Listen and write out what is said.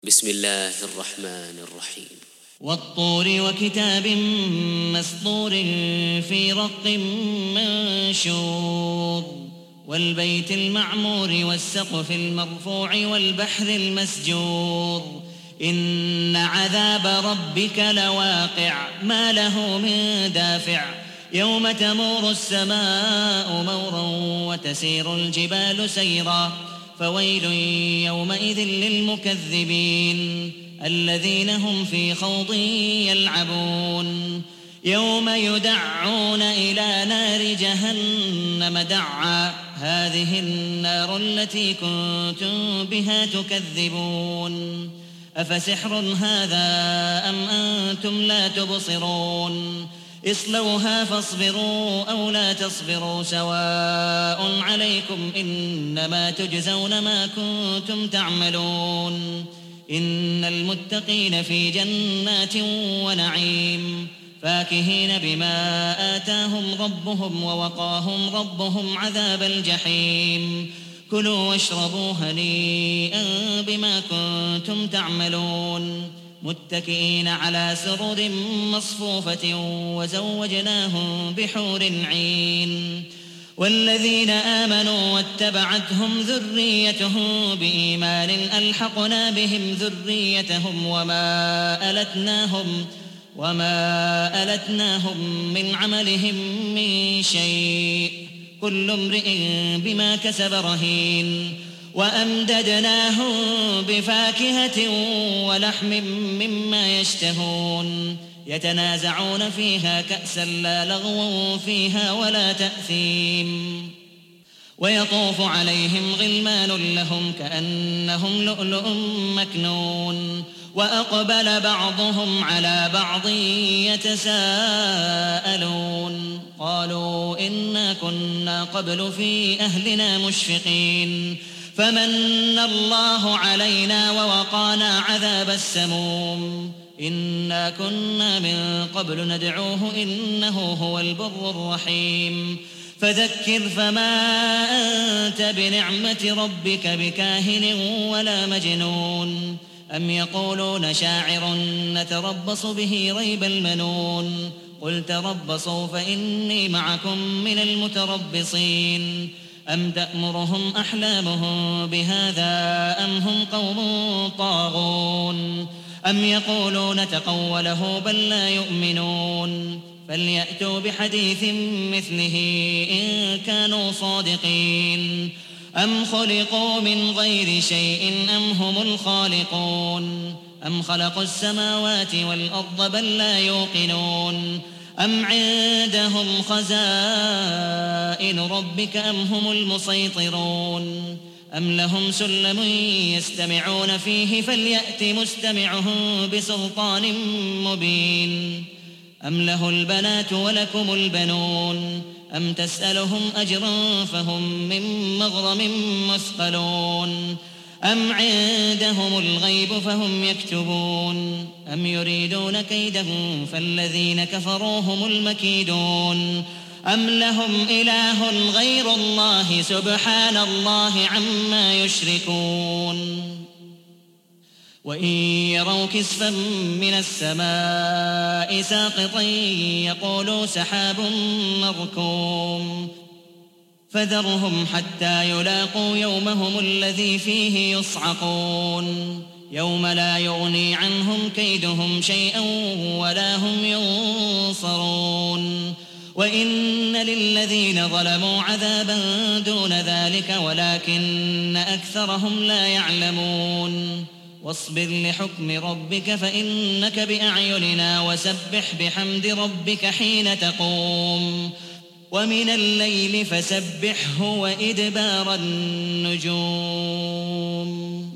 بسم الله الرحمن الرحيم. والطور وكتاب مسطور في رق منشور والبيت المعمور والسقف المرفوع والبحر المسجور إن عذاب ربك لواقع ما له من دافع يوم تمور السماء مورا وتسير الجبال سيرا فويل يومئذ للمكذبين الذين هم في خوض يلعبون يوم يدعون إلى نار جهنم دعا هذه النار التي كنتم بها تكذبون أفسحر هذا أم أنتم لا تبصرون اصلوها فاصبروا أو لا تصبروا سواء عليكم إنما تجزون ما كنتم تعملون إن المتقين في جنات ونعيم فاكهين بما آتاهم ربهم ووقاهم ربهم عذاب الجحيم كلوا واشربوا هنيئا بما كنتم تعملون متكئين على سرر مصفوفة وزوجناهم بحور عين والذين آمنوا واتبعتهم ذريتهم بإيمان ألحقنا بهم ذريتهم وما ألتناهم من عملهم من شيء كل امرئ بما كسب رهين وأمددناهم بفاكهة ولحم مما يشتهون يتنازعون فيها كأسا لا لغو فيها ولا تأثيم ويطوف عليهم غلمان لهم كأنهم لؤلؤ مكنون وأقبل بعضهم على بعض يتساءلون قالوا إنا كنا قبل في أهلنا مشفقين فمن الله علينا ووقانا عذاب السموم إنا كنا من قبل ندعوه إنه هو البر الرحيم فذكر فما أنت بنعمة ربك بكاهن ولا مجنون أم يقولون شاعر نتربص به ريب المنون قل تربصوا فإني معكم من المتربصين أم تأمرهم أحلامهم بهذا أم هم قوم طاغون أم يقولون تقوله بل لا يؤمنون فليأتوا بحديث مثله إن كانوا صادقين أم خلقوا من غير شيء أم هم الخالقون أم خلقوا السماوات والأرض بل لا يوقنون أم عندهم خزائن ربك أم هم المسيطرون أم لهم سلم يستمعون فيه فليأت مستمعهم بسلطان مبين أم له البنات ولكم البنون أم تسألهم أجرا فهم من مغرم مثقلون أم عندهم الغيب فهم يكتبون أم يريدون كيدا فالذين كفروا هم المكيدون أم لهم إله غير الله سبحان الله عما يشركون وإن يروا كسفا من السماء ساقطا يقولوا سحاب مركوم فذرهم حتى يلاقوا يومهم الذي فيه يصعقون يوم لا يغني عنهم كيدهم شيئا ولا هم ينصرون وإن للذين ظلموا عذابا دون ذلك ولكن أكثرهم لا يعلمون واصبر لحكم ربك فإنك بأعيننا وسبح بحمد ربك حين تقوم ومن الليل فسبحه وإدبار النجوم